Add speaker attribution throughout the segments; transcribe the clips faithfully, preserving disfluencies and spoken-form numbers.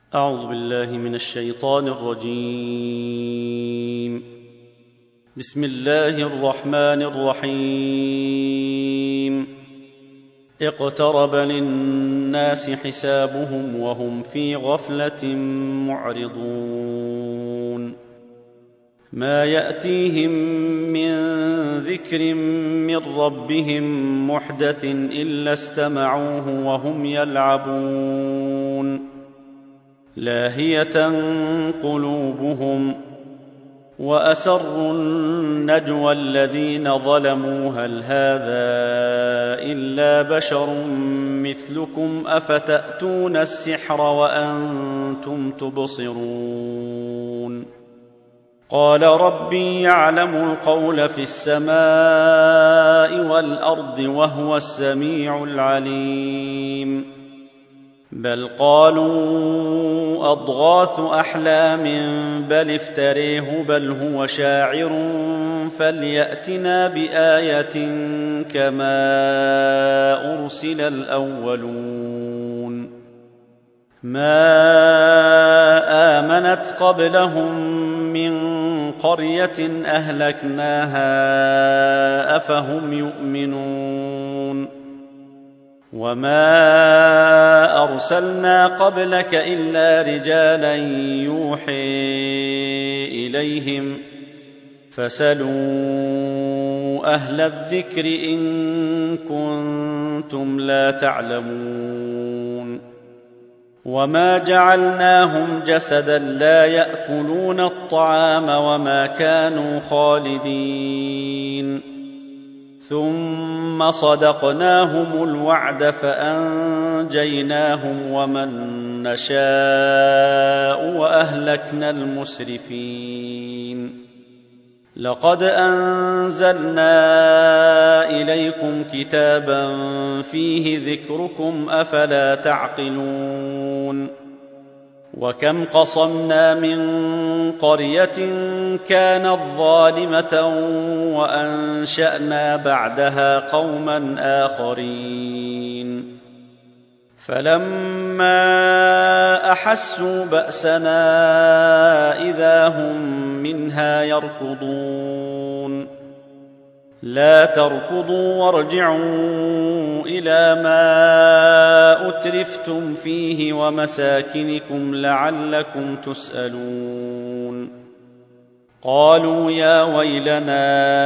Speaker 1: أعوذ بالله من الشيطان الرجيم. بسم الله الرحمن الرحيم. اقترب للناس حسابهم وهم في غفلة معرضون. ما يأتيهم من ذكر من ربهم محدث إلا استمعوه وهم يلعبون لاهية قلوبهم وأسروا النجوى الذين ظلموا هل هذا إلا بشر مثلكم أفتأتون السحر وأنتم تبصرون. قال ربي يعلم القول في السماء والأرض وهو السميع العليم. بل قالوا أضغاث أحلام بل افتريه بل هو شاعر فليأتنا بآية كما أرسل الأولون. ما آمنت قبلهم من قرية أهلكناها أفهم يؤمنون. وما أرسلنا قبلك إلا رجالا يوحي إليهم فاسألوا أهل الذكر إن كنتم لا تعلمون. وما جعلناهم جسدا لا يأكلون الطعام وما كانوا خالدين. ثم صدقناهم الوعد فأنجيناهم ومن نشاء وأهلكنا المسرفين. لقد أنزلنا إليكم كتابا فيه ذكركم أفلا تعقلون. وكم قصمنا من قرية كانت ظالمة وأنشأنا بعدها قوما آخرين. فلما أحسوا بأسنا إذا هم منها يركضون. لا تركضوا وارجعوا إلى ما أترفتم فيه ومساكنكم لعلكم تسألون. قالوا يا ويلنا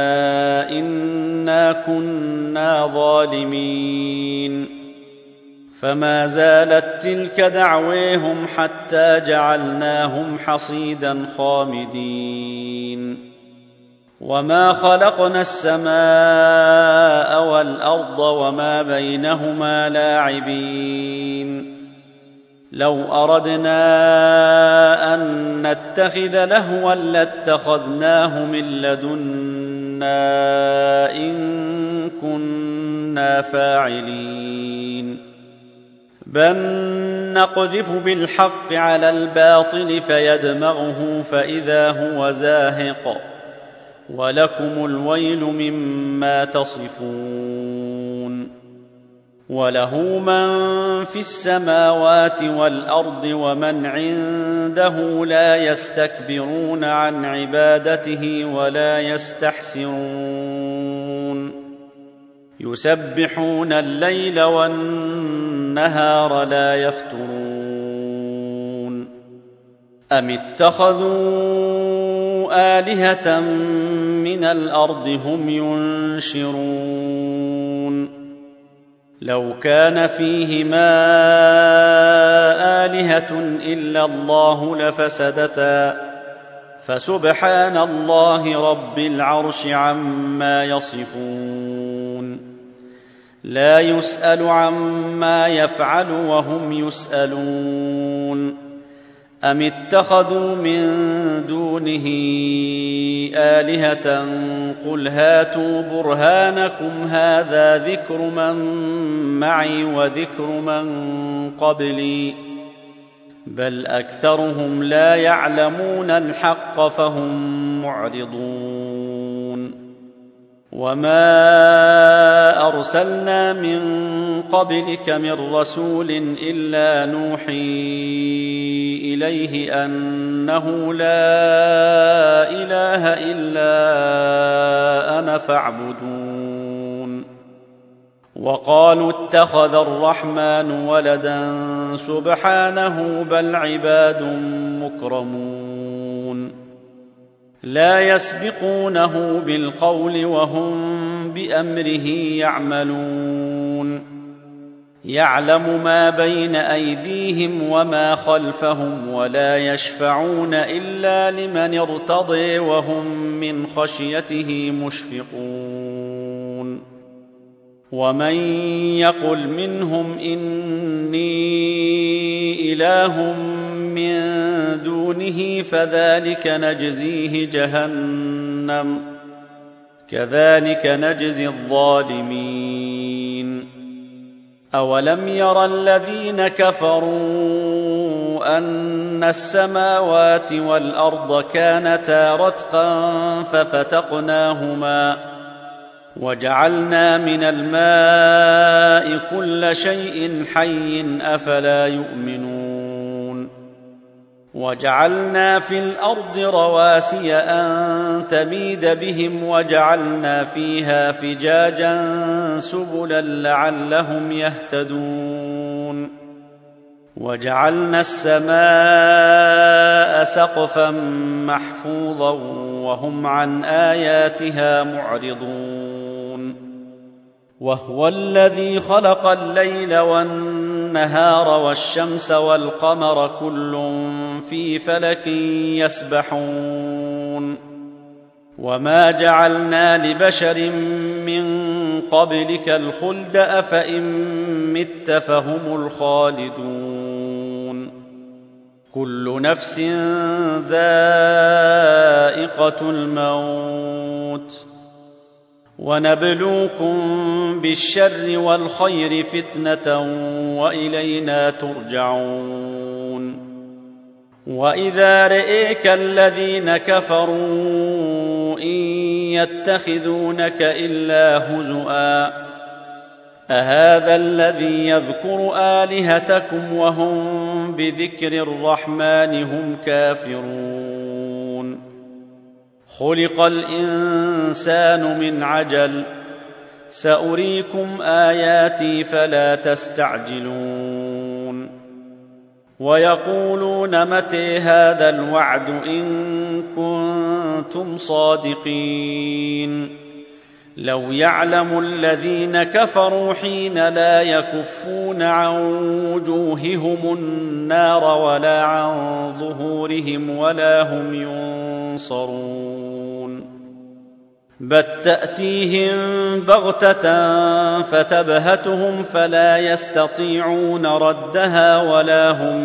Speaker 1: إنا كنا ظالمين. فما زالت تلك دعويهم حتى جعلناهم حصيدا خامدين. وما خلقنا السماء والأرض وما بينهما لاعبين. لو أردنا أن نتخذ لهوا لاتخذناه من لدنا إن كنا فاعلين. بل نقذف بالحق على الباطل فيدمغه فإذا هو زاهق ولكم الويل مما تصفون. وله من في السماوات والأرض ومن عنده لا يستكبرون عن عبادته ولا يستحسرون. يسبحون الليل والنهار لا يفترون. أم اتخذوا آلهة من الأرض هم ينشرون. لو كان فيهما آلهة إلا الله لفسدتا فسبحان الله رب العرش عما يصفون. لا يسأل عما يفعل وهم يسألون. أم اتخذوا من دونه آلهة قل هاتوا برهانكم هذا ذكر من معي وذكر من قبلي بل أكثرهم لا يعلمون الحق فهم معرضون. وما أرسلنا من قبلك من رسول إلا نوحي إليه أنه لا إله إلا أنا فاعبدون. وقالوا اتخذ الرحمن ولدا سبحانه بل عباد مكرمون لا يسبقونه بالقول وهم بأمره يعملون. يعلم ما بين أيديهم وما خلفهم ولا يشفعون إلا لمن ارتضي وهم من خشيته مشفقون. ومن يقل منهم إني إله من دونه فذلك نجزيه جهنم كذلك نجزي الظالمين. أولم ير الذين كفروا أن السماوات والأرض كانتا رتقا ففتقناهما وجعلنا من الماء كل شيء حي أفلا يؤمنون. وجعلنا في الأرض رواسي أن تميد بهم وجعلنا فيها فجاجا سبلا لعلهم يهتدون. وجعلنا السماء سقفا محفوظا وهم عن آياتها معرضون. وهو الذي خلق الليل والنهار والشمس والقمر كل في فلك يسبحون. وما جعلنا لبشر من قبلك الخلد أفإن مت فهم الخالدون. كل نفس ذائقة الموت ونبلوكم بالشر والخير فتنة وإلينا ترجعون. وإذا رئيك الذين كفروا إن يتخذونك إلا هزؤا أهذا الذي يذكر آلهتكم وهم بذكر الرحمن هم كافرون. خلق الإنسان من عجل سأريكم آياتي فلا تستعجلون. ويقولون متى هذا الوعد إن كنتم صادقين. لو يعلم الذين كفروا حين لا يكفون عن وجوههم النار ولا عن ظهورهم ولا هم ينصرون. بل تأتيهم بغتة فتبهتهم فلا يستطيعون ردها ولا هم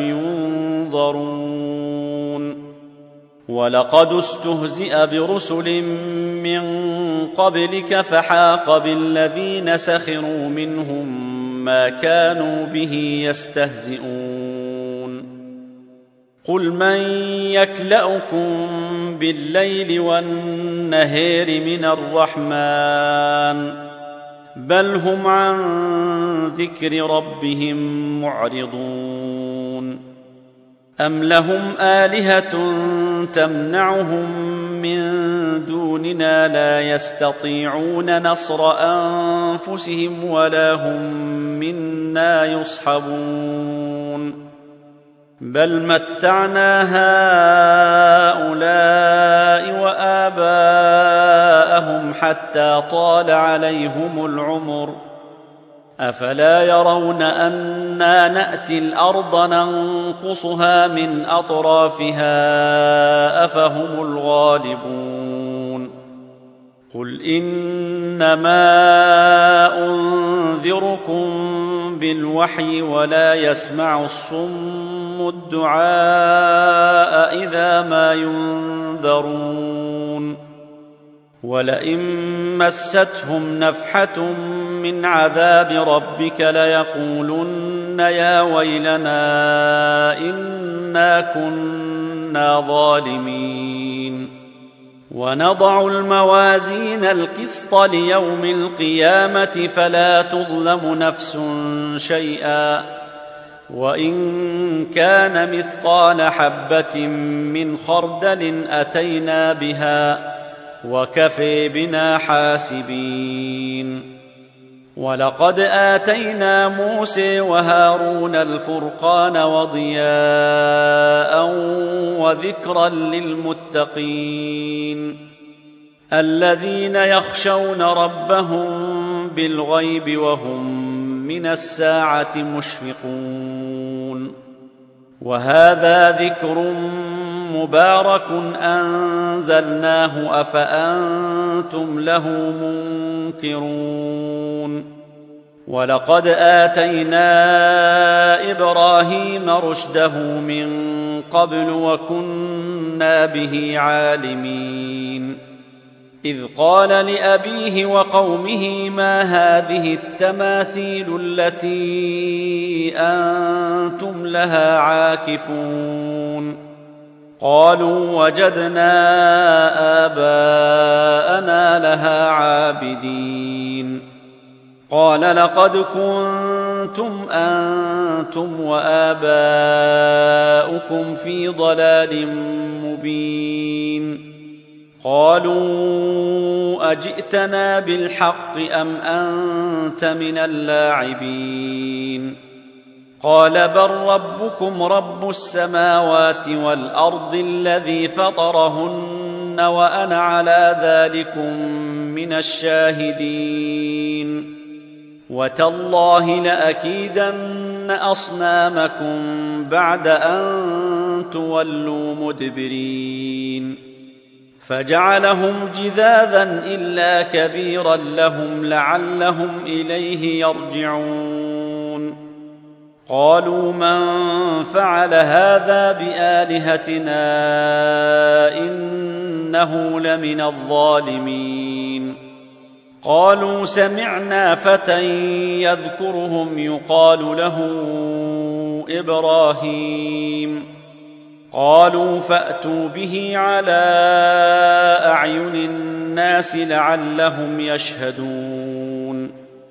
Speaker 1: ينظرون. ولقد استهزئ برسل من قبلك فحاق بالذين سخروا منهم ما كانوا به يستهزئون. قل من يكلؤكم بالليل والنهار من الرحمن بل هم عن ذكر ربهم معرضون. أم لهم آلهة تمنعهم من دوننا لا يستطيعون نصر أنفسهم ولا هم منا يصحبون. بل متعنا هؤلاء وآباءهم حتى طال عليهم العمر أفلا يرون أنا نأتي الأرض ننقصها من أطرافها أفهم الغالبون. قل إنما أنذركم بالوحي ولا يسمع الصم الدعاء إذا ما ينذرون. ولئن مستهم نفحة من عذاب ربك ليقولن يا ويلنا إنا كنا ظالمين. ونضع الموازين القسط ليوم القيامة فلا تظلم نفس شيئا وإن كان مثقال حبة من خردل أتينا بها وكفى بنا حاسبين. ولقد آتينا موسى وهارون الفرقان وضياء وذكرا للمتقين الذين يخشون ربهم بالغيب وهم من الساعة مشفقون. وهذا ذكر مبارك أنزلناه أفأنتم له منكرون. ولقد آتينا إبراهيم رشده من قبل وكنا به عالمين. إذ قال لأبيه وقومه ما هذه التماثيل التي أنتم لها عاكفون؟ قالوا وجدنا آباءنا لها عابدين. قال لقد كنتم أنتم وآباؤكم في ضلال مبين. قالوا أجئتنا بالحق أم أنت من اللاعبين؟ قال بل ربكم رب السماوات والأرض الذي فطرهن وأنا على ذلكم من الشاهدين. وتالله لأكيدن أصنامكم بعد أن تولوا مدبرين. فجعلهم جذاذا إلا كبيرا لهم لعلهم إليه يرجعون. قالوا من فعل هذا بآلهتنا إنه لمن الظالمين. قالوا سمعنا فتى يذكرهم يقال له إبراهيم. قالوا فأتوا به على أعين الناس لعلهم يشهدون.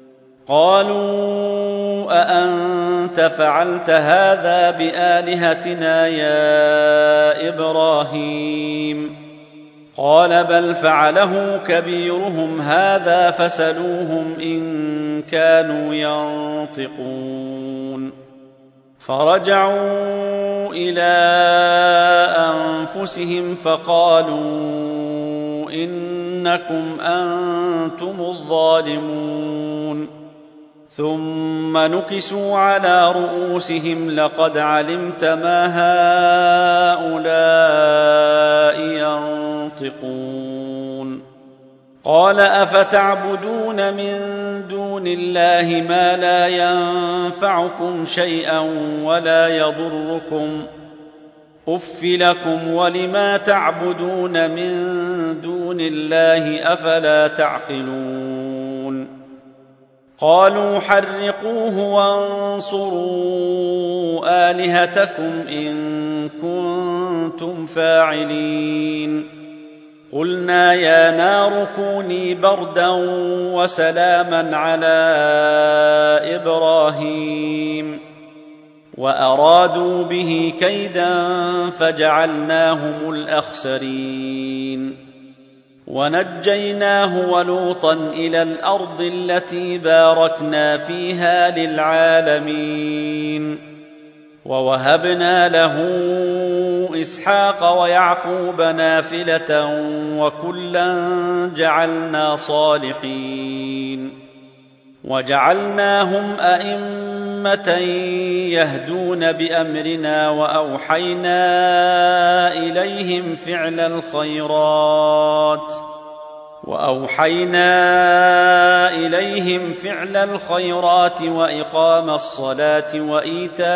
Speaker 1: قالوا أأنت فعلت هذا بآلهتنا يا إبراهيم؟ قال بل فعله كبيرهم هذا فسلوهم إن كانوا ينطقون. فرجعوا إلى أنفسهم فقالوا إنكم أنتم الظالمون. ثم نكسوا على رؤوسهم لقد علمت ما هؤلاء ينطقون. قال أفتعبدون من دون الله ما لا ينفعكم شيئا ولا يضركم؟ أف لكم ولما تعبدون من دون الله أفلا تعقلون. قالوا حرقوه وانصروا آلهتكم إن كنتم فاعلين. قلنا يا نار كوني بردا وسلاما على إبراهيم. وأرادوا به كيدا فجعلناهم الأخسرين. ونجيناه ولوطا إلى الأرض التي باركنا فيها للعالمين. ووهبنا له إسحاق ويعقوب نافلة وكلا جعلنا صالحين. وجعلناهم أئمة يهدون بأمرنا وأوحينا إليهم فعل الخيرات وأوحينا إليهم فعل الخيرات وإقام الصلاة وإيتاء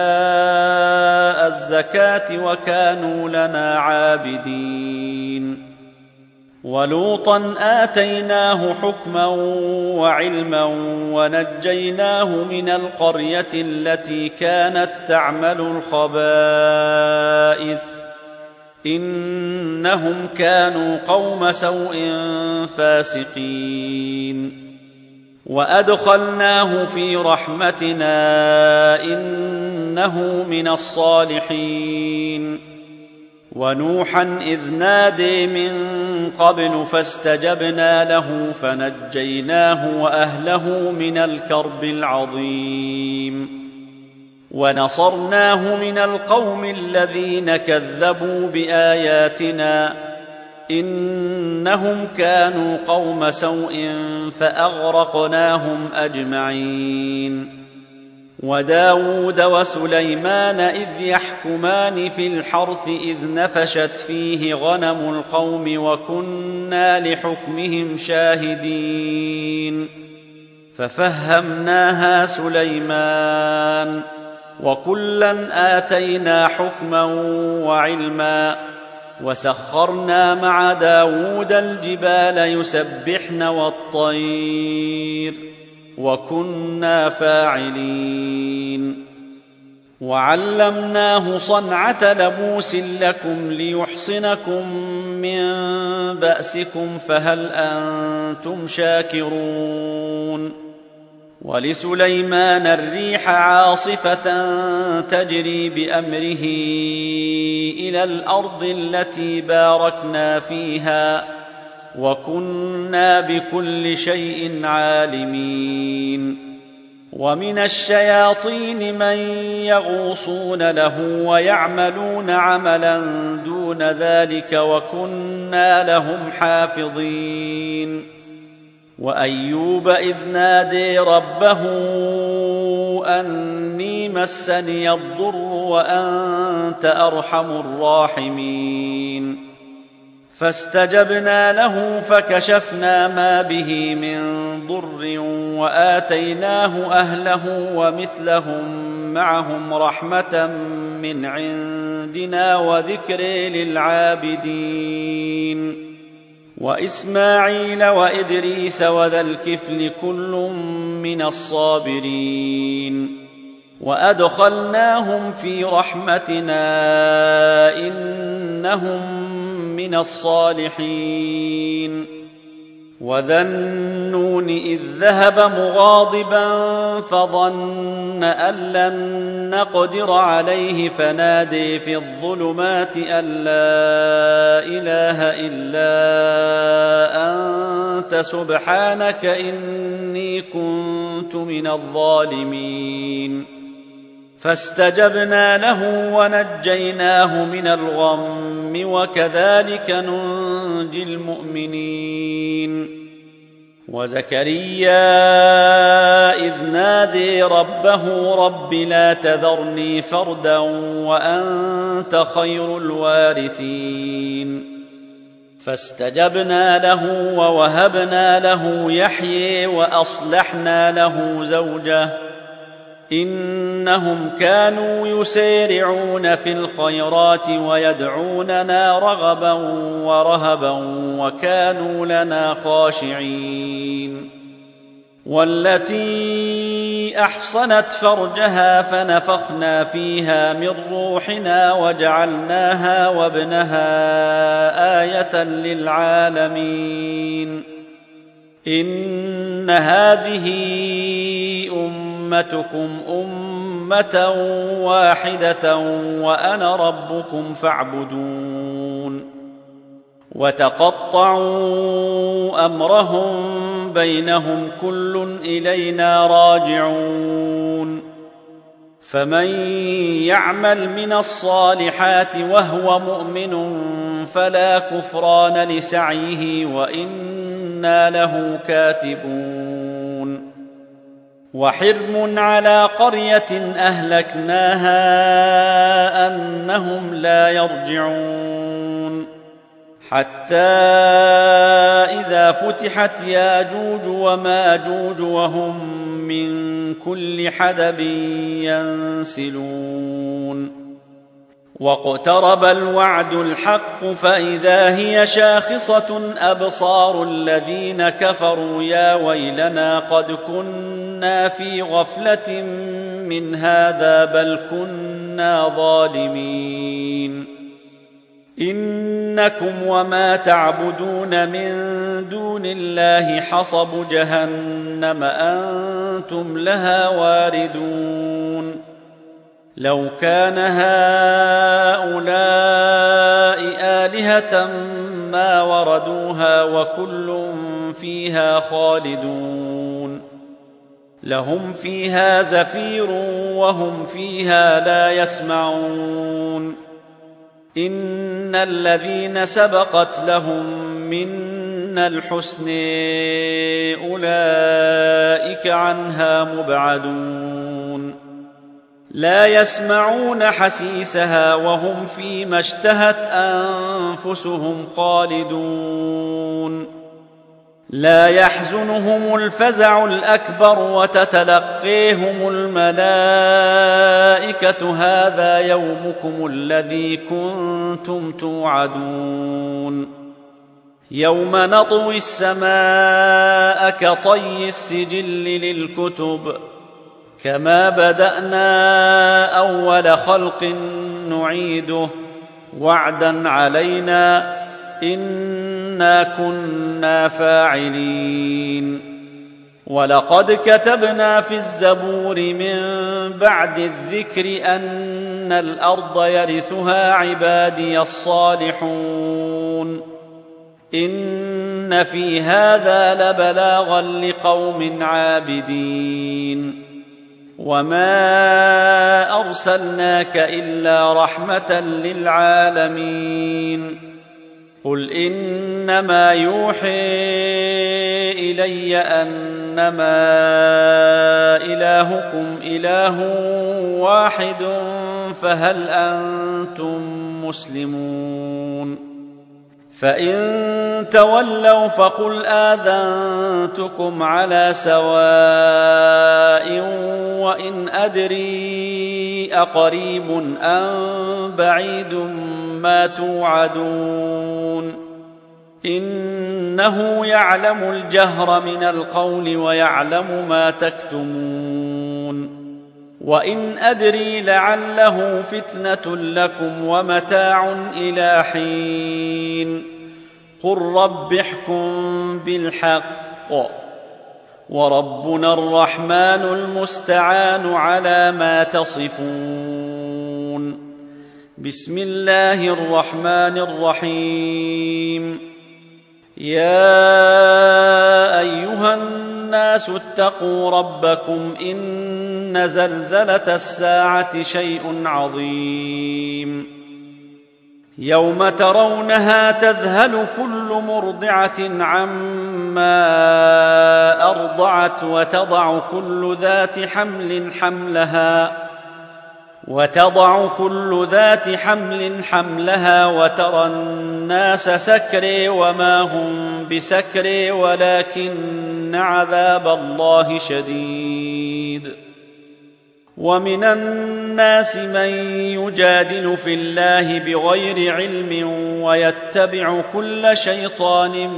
Speaker 1: الزكاة وكانوا لنا عابدين. ولوطا آتيناه حكما وعلما ونجيناه من القرية التي كانت تعمل الخبائث إنهم كانوا قوم سوء فاسقين. وأدخلناه في رحمتنا إنه من الصالحين. ونوحا إذ نادي من قبل فاستجبنا له فنجيناه وأهله من الكرب العظيم. ونصرناه من القوم الذين كذبوا بآياتنا إنهم كانوا قوم سوء فأغرقناهم أجمعين. وداود وسليمان إذ يحكمان في الحرث إذ نفشت فيه غنم القوم وكنا لحكمهم شاهدين. ففهمناها سليمان وكلا آتينا حكما وعلما. وسخرنا مع داود الجبال يسبحن والطير وكنا فاعلين. وعلمناه صنعة لبوس لكم ليحصنكم من بأسكم فهل أنتم شاكرون. ولسليمان الريح عاصفة تجري بأمره إلى الأرض التي باركنا فيها وكنا بكل شيء عالمين. ومن الشياطين من يغوصون له ويعملون عملا دون ذلك وكنا لهم حافظين. وأيوب إذ نادي ربه أني مسني الضر وأنت أرحم الراحمين. فاستجبنا له فكشفنا ما به من ضر وآتيناه أهله ومثلهم معهم رحمة من عندنا وذكر للعابدين. وإسماعيل وإدريس وذا الكفل كل من الصابرين. وأدخلناهم في رحمتنا إنهم من الصالحين. وذا النون إذ ذهب مغاضبا فظن أن لن نقدر عليه فنادي في الظلمات أن لا إله إلا أنت سبحانك إني كنت من الظالمين. فاستجبنا له ونجيناه من الغم وكذلك ننجي المؤمنين. وزكريا إذ نادي ربه رب لا تذرني فردا وأنت خير الوارثين. فاستجبنا له ووهبنا له يحيى وأصلحنا له زوجه إنهم كانوا يسارعون في الخيرات ويدعوننا رغبا ورهبا وكانوا لنا خاشعين. والتي أحصنت فرجها فنفخنا فيها من روحنا وجعلناها وابنها آية للعالمين. إن هذه أمتكم أمة واحدة وأنا ربكم فاعبدون. وتقطعوا أمرهم بينهم كل إلينا راجعون. فمن يعمل من الصالحات وهو مؤمن فلا كفران لسعيه وإنا له كاتبون. وحرم على قرية أهلكناها أنهم لا يرجعون حتى إذا فتحت ياجوج وماجوج وهم من كل حدب ينسلون. واقترب الوعد الحق فإذا هي شاخصة أبصار الذين كفروا يا ويلنا قد كنا في غفلة من هذا بل كنا ظالمين. إنكم وما تعبدون من دون الله حصب جهنم أنتم لها واردون لو كان هؤلاء آلهة ما وردوها وكل فيها خالدون لهم فيها زفير وهم فيها لا يسمعون إن الذين سبقت لهم منا الحسن أولئك عنها مبعدون لا يسمعون حسيسها وهم فيما اشتهت أنفسهم خالدون لا يحزنهم الفزع الأكبر وتتلقيهم الملائكة هذا يومكم الذي كنتم توعدون يوم نطوي السماء كطي السجل للكتب كما بدأنا أول خلق نعيده وعدا علينا إنا كنا فاعلين ولقد كتبنا في الزبور من بعد الذكر أن الأرض يرثها عبادي الصالحون إن في هذا لبلاغا لقوم عابدين وما أرسلناك إلا رحمة للعالمين قل إنما يوحي إلي أنما إلهكم إله واحد فهل أنتم مسلمون فإن تولوا فقل آذنتكم على سواء وإن أدري أقريب أم بعيد ما توعدون إنه يعلم الجهر من القول ويعلم ما تكتمون وإن أدري لعله فتنة لكم ومتاع إلى حين قل رب احكم بالحق وربنا الرحمن المستعان على ما تصفون بسم الله الرحمن الرحيم يا أيها الناس اتقوا ربكم إن زلزلة الساعة شيء عظيم يوم ترونها تذهل كل مرضعة عما أرضعت وتضع كل ذات حمل حملها وتضع كل ذات حمل حملها وترى الناس سكري وما هم بسكري ولكن عذاب الله شديد ومن الناس من يجادل في الله بغير علم ويتبع كل شيطان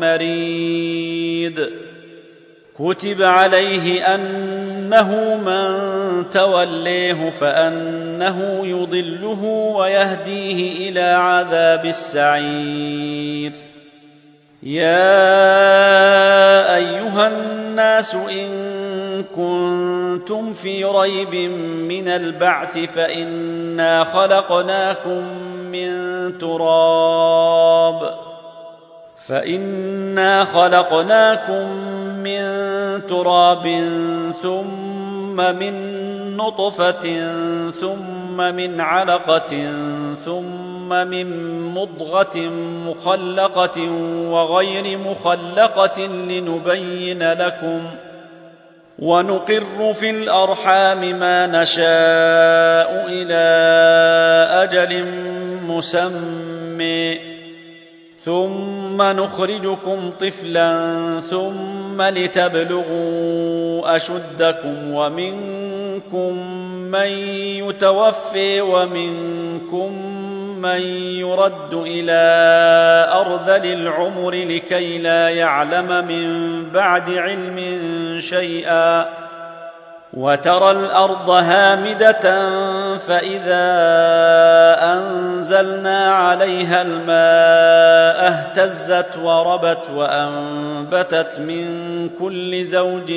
Speaker 1: مريد كتب عليه أنه من توليه فأنه يضله ويهديه إلى عذاب السعير يا أيها الناس إن كنتم في ريب من البعث فإنا خلقناكم من تراب فإنا خلقناكم من تراب ثم من نطفة ثم من علقة ثم من مضغة مخلقة وغير مخلقة لنبين لكم ونقر في الأرحام ما نشاء إلى أجل مسمى ثم نخرجكم طفلا ثم لتبلغوا أشدكم ومنكم من يتوفي ومنكم من يرد إلى أرذل العمر لكي لا يعلم من بعد علم شيئا وترى الأرض هامدة فإذا أنزلنا أنزلنا عليها الماء اهتزت وربت وأنبتت من كل زوج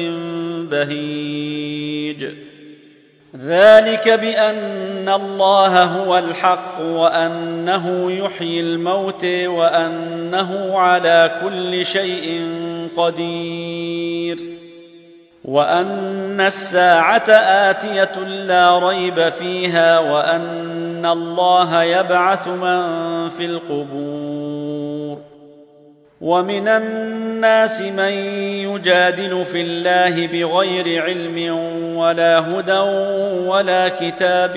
Speaker 1: بهيج ذلك بأن الله هو الحق وأنه يحيي الموتى وأنه على كل شيء قدير وأن الساعة آتية لا ريب فيها وأن الله يبعث من في القبور ومن الناس من يجادل في الله بغير علم ولا هدى ولا كتاب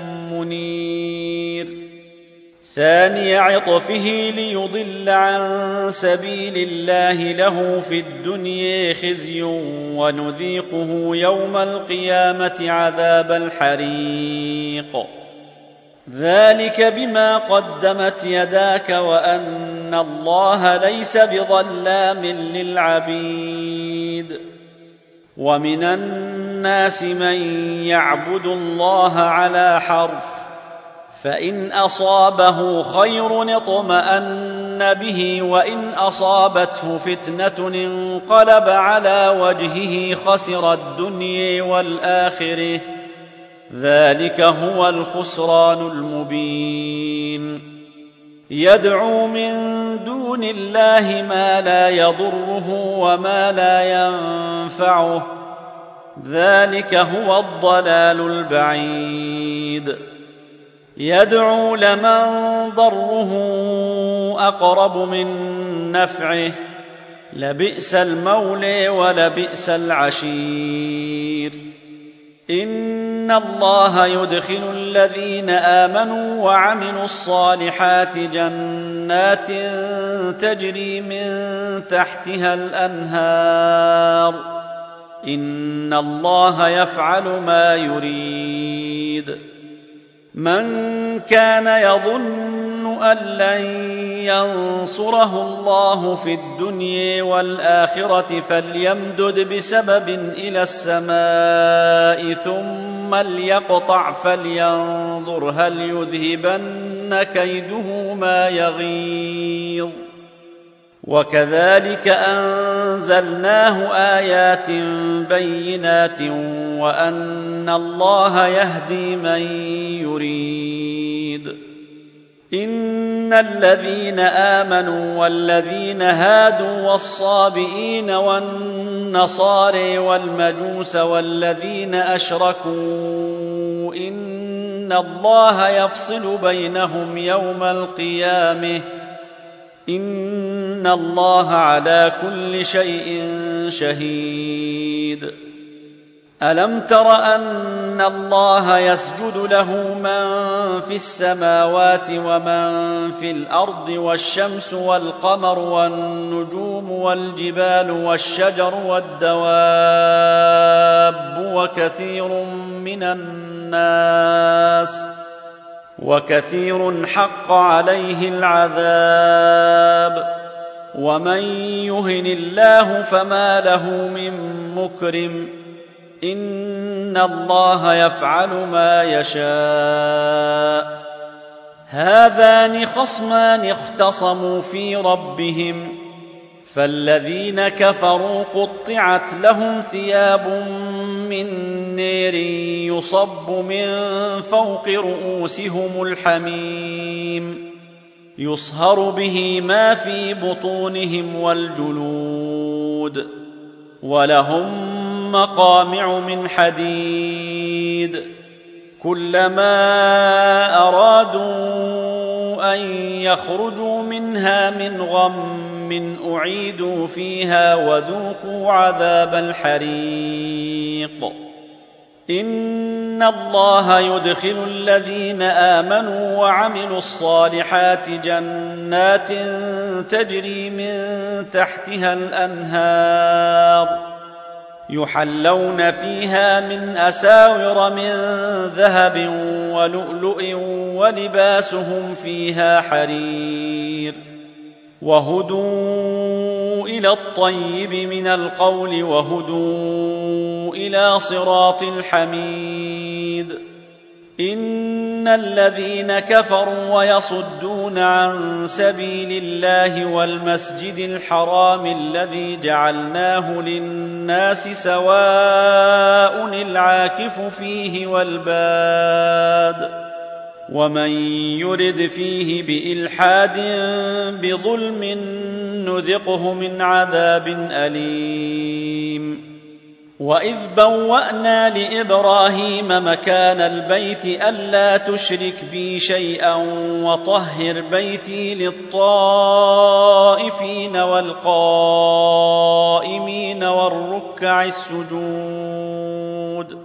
Speaker 1: منير ثاني عطفه ليضل عن سبيل الله له في الدنيا خزي ونذيقه يوم القيامة عذاب الحريق ذلك بما قدمت يداك وأن الله ليس بظلام للعبيد ومن الناس من يعبد الله على حرف فإن أصابه خير اطمأن به وإن أصابته فتنة انقلب على وجهه خسر الدنيا والآخرة ذلك هو الخسران المبين يدعو من دون الله ما لا يضره وما لا ينفعه ذلك هو الضلال البعيد يدعو لمن ضره أقرب من نفعه لبئس المولى ولبئس العشير إن الله يدخل الذين آمنوا وعملوا الصالحات جنات تجري من تحتها الأنهار إن الله يفعل ما يريد من كان يظن أن لن ينصره الله في الدنيا والآخرة فليمدد بسبب إلى السماء ثم ليقطع فلينظر هل يذهبن كيده ما يغيظ وكذلك أنزلناه آيات بينات وأن الله يهدي من يريد إن الذين آمنوا والذين هادوا والصابئين والنصارى والمجوس والذين أشركوا إن الله يفصل بينهم يوم القيامة إن الله على كل شيء شهيد ألم تر أن الله يسجد له من في السماوات ومن في الأرض والشمس والقمر والنجوم والجبال والشجر والدواب وكثير من الناس وكثير حق عليه العذاب ومن يهن الله فما له من مكرم إن الله يفعل ما يشاء هذان خصمان اختصموا في ربهم فالذين كفروا قطعت لهم ثياب من نار يصب من فوق رؤوسهم الحميم يصهر به ما في بطونهم والجلود ولهم مقامع من حديد كلما أرادوا أن يخرجوا منها من غم أعيدوا فيها وذوقوا عذاب الحريق إن الله يدخل الذين آمنوا وعملوا الصالحات جنات تجري من تحتها الأنهار يحلون فيها من أساور من ذهب ولؤلؤ ولباسهم فيها حرير وهدوا إلى الطيب من القول وهدوا إلى صراط الحميد إن الذين كفروا ويصدون عن سبيل الله والمسجد الحرام الذي جعلناه للناس سواء العاكف فيه والباد ومن يرد فيه بإلحاد بظلم نذقه من عذاب أليم. وإذ بوأنا لإبراهيم مكان البيت ألا تشرك بي شيئا وطهر بيتي للطائفين والقائمين والركع السجود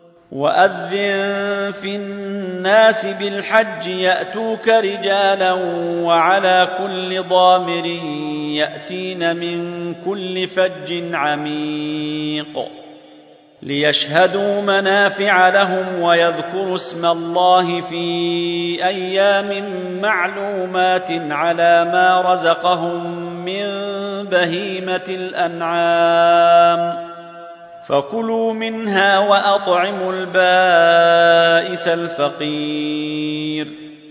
Speaker 1: وأذن في الناس بالحج يأتوك رجالا وعلى كل ضامر يأتين من كل فج عميق ليشهدوا منافع لهم ويذكروا اسم الله في أيام معلومات على ما رزقهم من بهيمة الأنعام فكلوا منها وأطعموا البائس الفقير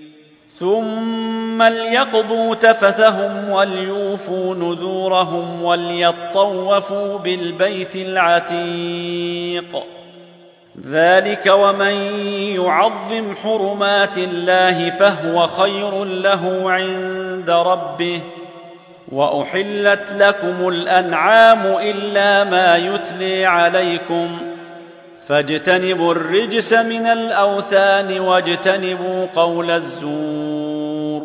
Speaker 1: ثم ليقضوا تفثهم وليوفوا نذورهم وليطوفوا بالبيت العتيق ذلك ومن يعظم حرمات الله فهو خير له عند ربه وأحلت لكم الأنعام إلا ما يتلي عليكم فاجتنبوا الرجس من الأوثان واجتنبوا قول الزور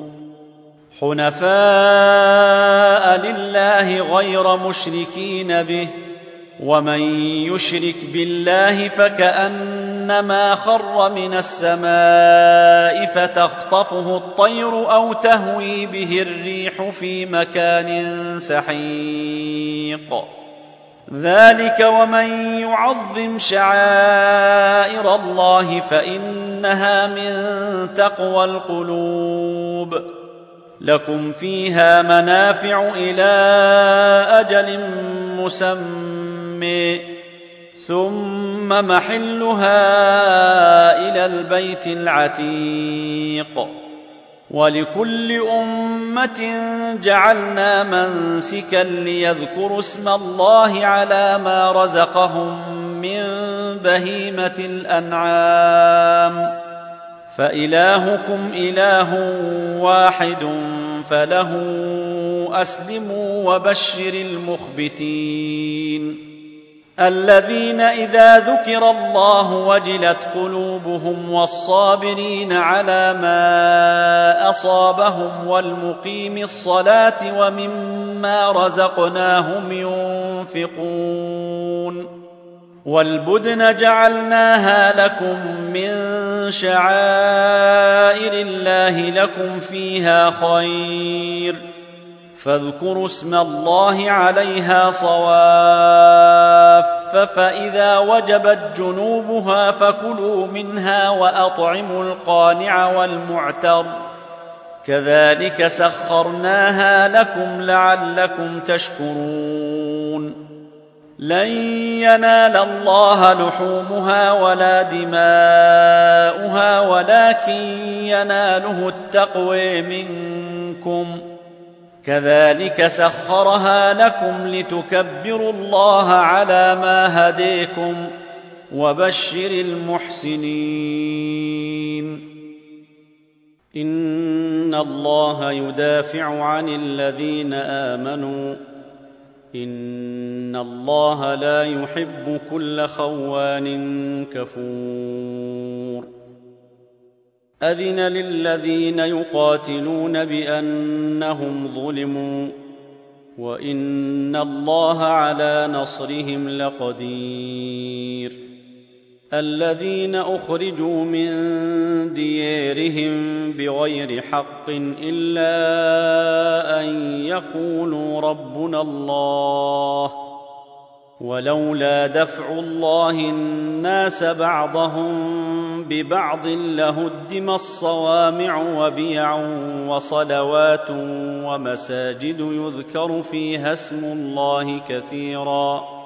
Speaker 1: حنفاء لله غير مشركين به ومن يشرك بالله فكأنما خر من السماء فتخطفه الطير أو تهوي به الريح في مكان سحيق ذلك ومن يعظم شعائر الله فإنها من تقوى القلوب لكم فيها منافع إلى أجل مسمى ثم محلها إلى البيت العتيق ولكل أمة جعلنا منسكا ليذكروا اسم الله على ما رزقهم من بهيمة الأنعام فإلهكم إله واحد فله أسلموا وبشر المخبتين الذين إذا ذكر الله وجلت قلوبهم والصابرين على ما أصابهم والمقيم الصلاة ومما رزقناهم ينفقون والبدن جعلناها لكم من شعائر الله لكم فيها خير فاذكروا اسم الله عليها صواف فإذا وجبت جنوبها فكلوا منها وأطعموا القانع والمعتر كذلك سخرناها لكم لعلكم تشكرون لن ينال الله لحومها ولا دماؤها ولكن يناله التقوى منكم كذلك سخرها لكم لتكبروا الله على ما هديكم وبشر المحسنين إن الله يدافع عن الذين آمنوا إن الله لا يحب كل خوان كفور أذن للذين يقاتلون بأنهم ظلموا وإن الله على نصرهم لقدير الذين أخرجوا من ديارهم بغير حق إلا أن يقولوا ربنا الله ولولا دفع الله الناس بعضهم ببعض لهدم الصوامع وبيع وصلوات ومساجد يذكر فيها اسم الله كثيرا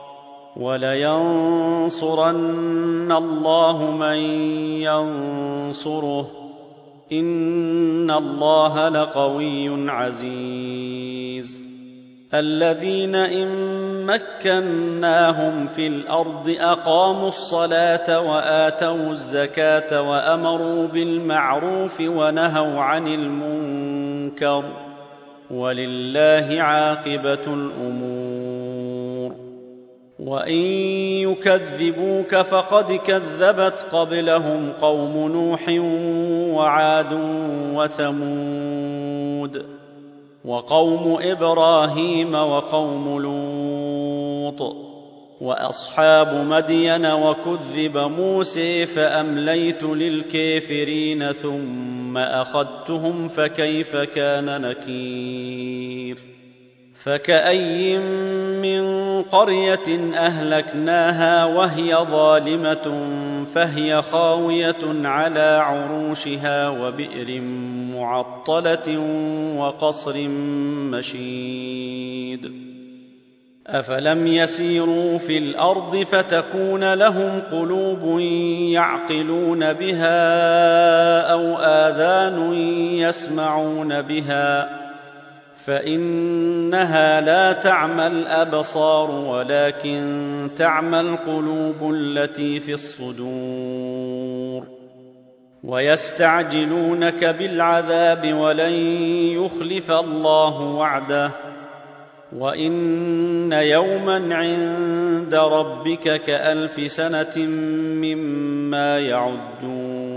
Speaker 1: وَلَيَنصُرَنَّ اللَّهُ مَن يَنصُرُهُ ۗ إِنَّ اللَّهَ لَقَوِيٌّ عَزِيزٌ. الَّذِينَ إِن مَّكَّنَّاهُمْ فِي الْأَرْضِ أَقَامُوا الصَّلَاةَ وَآتَوُا الزَّكَاةَ وَأَمَرُوا بِالْمَعْرُوفِ وَنَهَوْا عَنِ الْمُنكَرِ ۗ وَلِلَّهِ عَاقِبَةُ الْأُمُورِ. وَإِن يُكَذِّبُوكَ فَقَدْ كَذَّبَتْ قَبْلَهُمْ قَوْمُ نُوحٍ وَعَادٌ وَثَمُودُ وَقَوْمُ إِبْرَاهِيمَ وَقَوْمُ لُوطٍ وَأَصْحَابُ مَدْيَنَ، وَكُذِّبَ مُوسَىٰ فَأَمْلَيْتُ لِلْكَافِرِينَ ثُمَّ أَخَذْتُهُمْ فَكَيْفَ كَانَ نَكِيرِ. فَكَأَيِّن مِّن قَرْيَةٍ أَهْلَكْنَاهَا وَهِيَ ظَالِمَةٌ فَهِيَ خَاوِيَةٌ عَلَىٰ عُرُوشِهَا وَبِئْرٍ مُّعَطَّلَةٍ وَقَصْرٍ مَّشِيدٍ. أَفَلَمْ يَسِيرُوا فِي الْأَرْضِ فَتَكُونَ لَهُمْ قُلُوبٌ يَعْقِلُونَ بِهَا أَوْ آذَانٌ يَسْمَعُونَ بِهَا، فَإِنَّهَا لَا تَعْمَى الْأَبْصَارُ وَلَكِن تَعْمَى الْقُلُوبُ الَّتِي فِي الصُّدُورِ. وَيَسْتَعْجِلُونَكَ بِالْعَذَابِ وَلَن يُخْلِفَ اللَّهُ وَعْدَهُ، وَإِنَّ يَوْمًا عِندَ رَبِّكَ كَأَلْفِ سَنَةٍ مِّمَّا يَعُدُّونَ.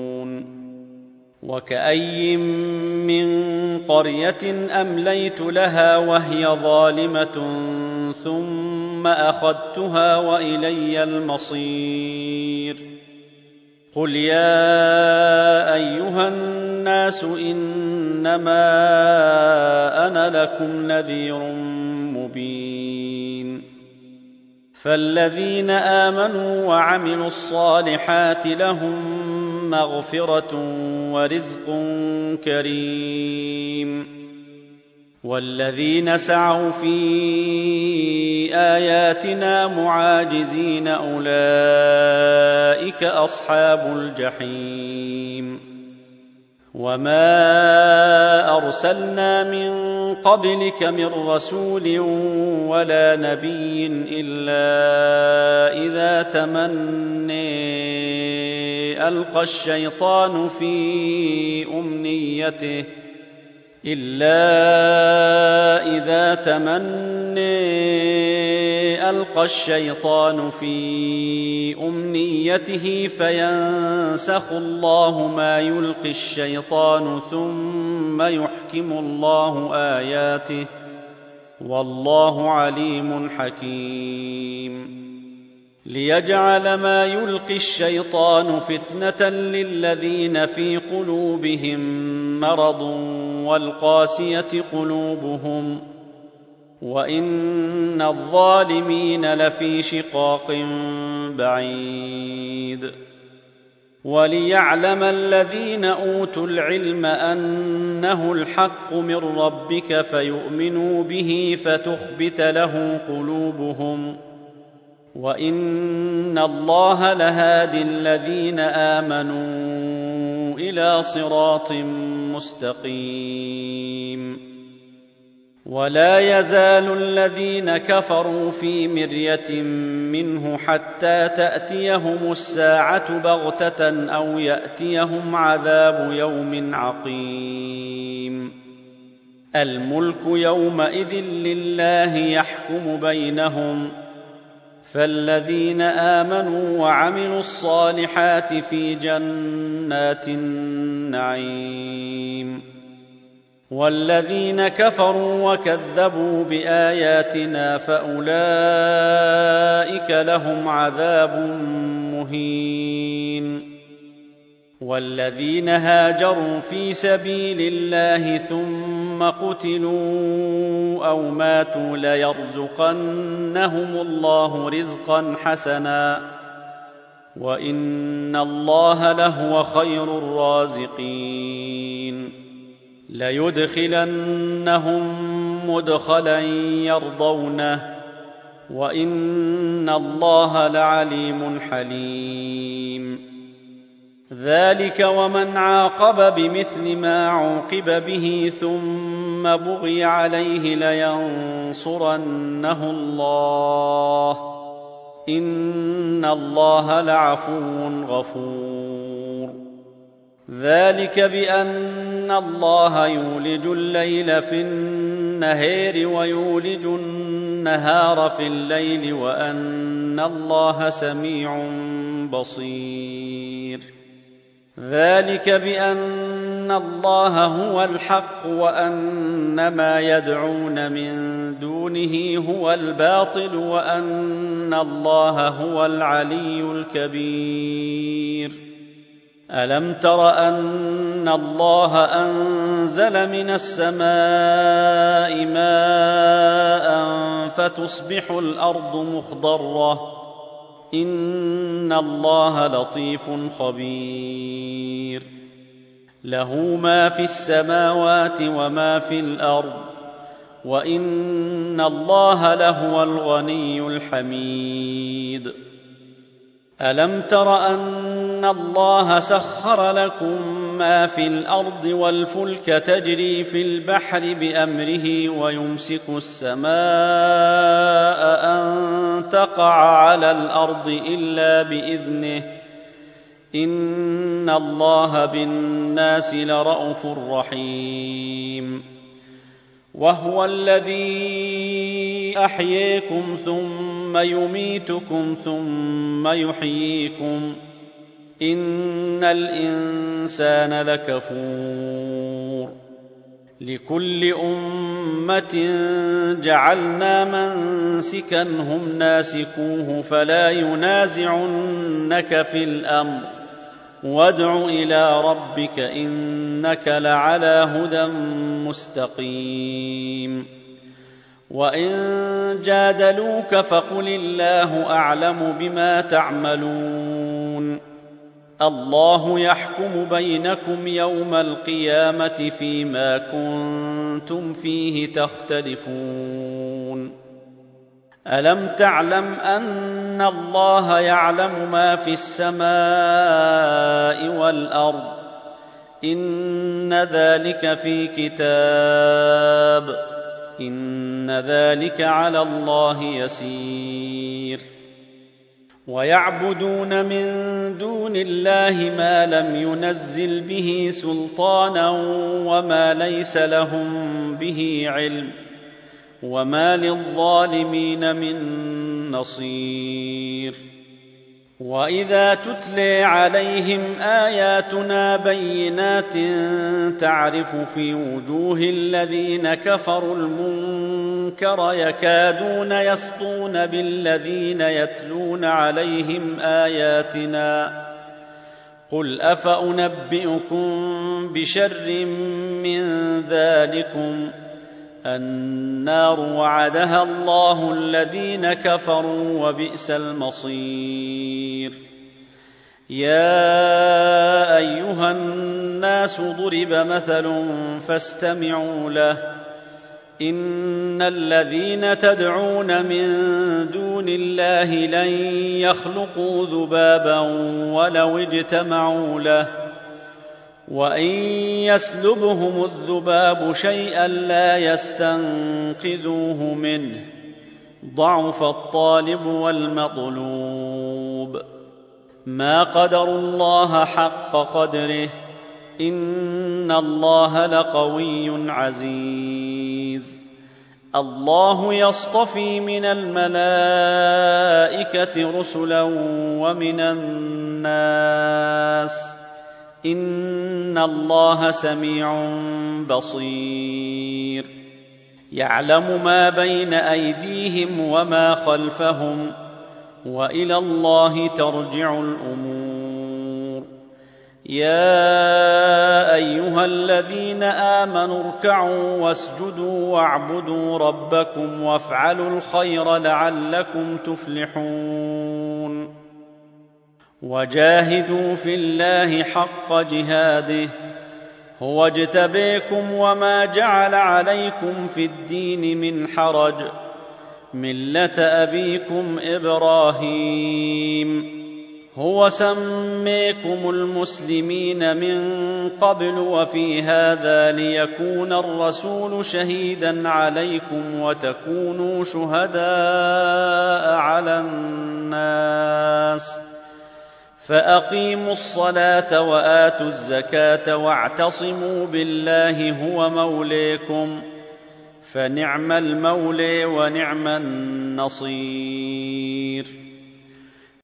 Speaker 1: وَكَأَيِّن مِّن قَرْيَةٍ أَمْلَيْتُ لَهَا وَهِيَ ظَالِمَةٌ ثُمَّ أَخَذْتُهَا وَإِلَيَّ الْمَصِيرُ. قُلْ يَا أَيُّهَا النَّاسُ إِنَّمَا أَنَا لَكُمْ نَذِيرٌ مُّبِينٌ. فَالَّذِينَ آمَنُوا وَعَمِلُوا الصَّالِحَاتِ لَهُم مَّغْفِرَةٌ وَرِزْقٌ كَرِيمٌ. وَالَّذِينَ سَعَوْا فِي آيَاتِنَا مُعَاجِزِينَ أُولَٰئِكَ أَصْحَابُ الْجَحِيمِ. وَمَا أَرْسَلْنَا مِن قَبْلِكَ مِن رَّسُولٍ وَلَا نَبِيٍّ إِلَّا إِذَا تَمَنَّىٰ أَلْقَى الشَّيْطَانُ فِي أُمْنِيَّتِهِ إِلَّا إِذَا تَمَنَّىٰ أَلْقَى الشَّيْطَانُ فِي أُمْنِيَّتِهِ فَيَنسَخُ اللَّهُ مَا يُلْقِي الشَّيْطَانُ ثُمَّ يُحْكِمُ اللَّهُ آيَاتِهِ، وَاللَّهُ عَلِيمٌ حَكِيمٌ. لِيَجْعَلَ مَا يُلْقِي الشَّيْطَانُ فِتْنَةً لِّلَّذِينَ فِي قُلُوبِهِم مَّرَضٌ وَالْقَاسِيَةِ قُلُوبُهُمْ، وَإِنَّ الظَّالِمِينَ لَفِي شِقَاقٍ بَعِيدٍ. وَلِيَعْلَمَ الَّذِينَ أُوتُوا الْعِلْمَ أَنَّهُ الْحَقُّ مِن رَّبِّكَ فَيُؤْمِنُوا بِهِ فَتُخْبِتَ لَهُ قُلُوبُهُمْ، وَإِنَّ اللَّهَ لَهَادِ الَّذِينَ آمَنُوا إِلَىٰ صِرَاطٍ مُّسْتَقِيمٍ. وَلَا يَزَالُ الَّذِينَ كَفَرُوا فِي مِرْيَةٍ مِّنْهُ حَتَّىٰ تَأْتِيَهُمُ السَّاعَةُ بَغْتَةً أَوْ يَأْتِيَهُمْ عَذَابُ يَوْمٍ عَقِيمٍ. الْمُلْكُ يَوْمَئِذٍ لِّلَّهِ يَحْكُمُ بَيْنَهُمْ، فَالَّذِينَ آمَنُوا وَعَمِلُوا الصَّالِحَاتِ فِي جَنَّاتِ النَّعِيمِ، وَالَّذِينَ كَفَرُوا وَكَذَّبُوا بِآيَاتِنَا فَأُولَٰئِكَ لَهُمْ عَذَابٌ مُّهِينٌ. وَالَّذِينَ هَاجَرُوا فِي سَبِيلِ اللَّهِ ثُمَّ قُتِلُوا أَوْ مَاتُوا لَيَرْزُقَنَّهُمُ اللَّهُ رِزْقًا حَسَنًا، وَإِنَّ اللَّهَ لَهُوَ خَيْرُ الرَّازِقِينَ. لَيُدْخِلَنَّهُم مُّدْخَلًا يَرْضَوْنَهُ، وإن الله لعليم حليم. ذلك ومن عاقب بمثل ما عوقب به ثم بغي عليه لينصرنه الله إن الله لعفو غفور. ذلك بأن الله يولج الليل في النهار ويولج النهار في الليل وأن الله سميع بصير. ذلك بأن الله هو الحق وأن ما يدعون من دونه هو الباطل وأن الله هو العلي الكبير. ألم تر أن الله أنزل من السماء ماء فتصبح الأرض مخضرة إن الله لطيف خبير. له ما في السماوات وما في الأرض وإن الله لهو الغني الحميد. ألم تر أن الله سخر لكم ما في الأرض والفلك تجري في البحر بأمره ويمسك السماء أن تقع على الأرض إلا بإذنه إن الله بالناس لرءوف رحيم. وهو الذي أحييكم ثم يميتكم ثم يحييكم إن الإنسان لكفور. لكل أمة جعلنا منسكا هم ناسكوه فلا ينازعنك في الأمر وادع إلى ربك إنك لعلى هدى مستقيم. وإن جادلوك فقل الله أعلم بما تعملون. الله يحكم بينكم يوم القيامة فيما كنتم فيه تختلفون. ألم تعلم أن الله يعلم ما في السماء والأرض إن ذلك في كتاب إن ذلك على الله يسير. ويعبدون من دون الله ما لم ينزل به سلطانا وما ليس لهم به علم وما للظالمين من نصير. وإذا تتلي عليهم آياتنا بينات تعرف في وجوه الذين كفروا المنكر يكادون يسطون بالذين يتلون عليهم آياتنا قل أفأنبئكم بشر من ذلكم النار وعدها الله الذين كفروا وبئس المصير. يا أيها الناس ضرب مثل فاستمعوا له إن الذين تدعون من دون الله لن يخلقوا ذبابا ولو اجتمعوا له وإن يسلبهم الذباب شيئا لا يستنقذوه منه ضعف الطالب والمطلوب. ما قدروا الله حق قدره إن الله لقوي عزيز. الله يصطفي من الملائكة رسلا ومن الناس إن الله سميع بصير. يعلم ما بين أيديهم وما خلفهم وإلى الله ترجع الأمور. يا أيها الذين آمنوا اركعوا واسجدوا واعبدوا ربكم وافعلوا الخير لعلكم تفلحون. وجاهدوا في الله حق جهاده هو اجتبيكم وما جعل عليكم في الدين من حرج ملة أبيكم إبراهيم هو سميكم المسلمين من قبل وفي هذا ليكون الرسول شهيدا عليكم وتكونوا شهداء على الناس فأقيموا الصلاة وآتوا الزكاة واعتصموا بالله هو موليكم فنعم المولى ونعم النصير.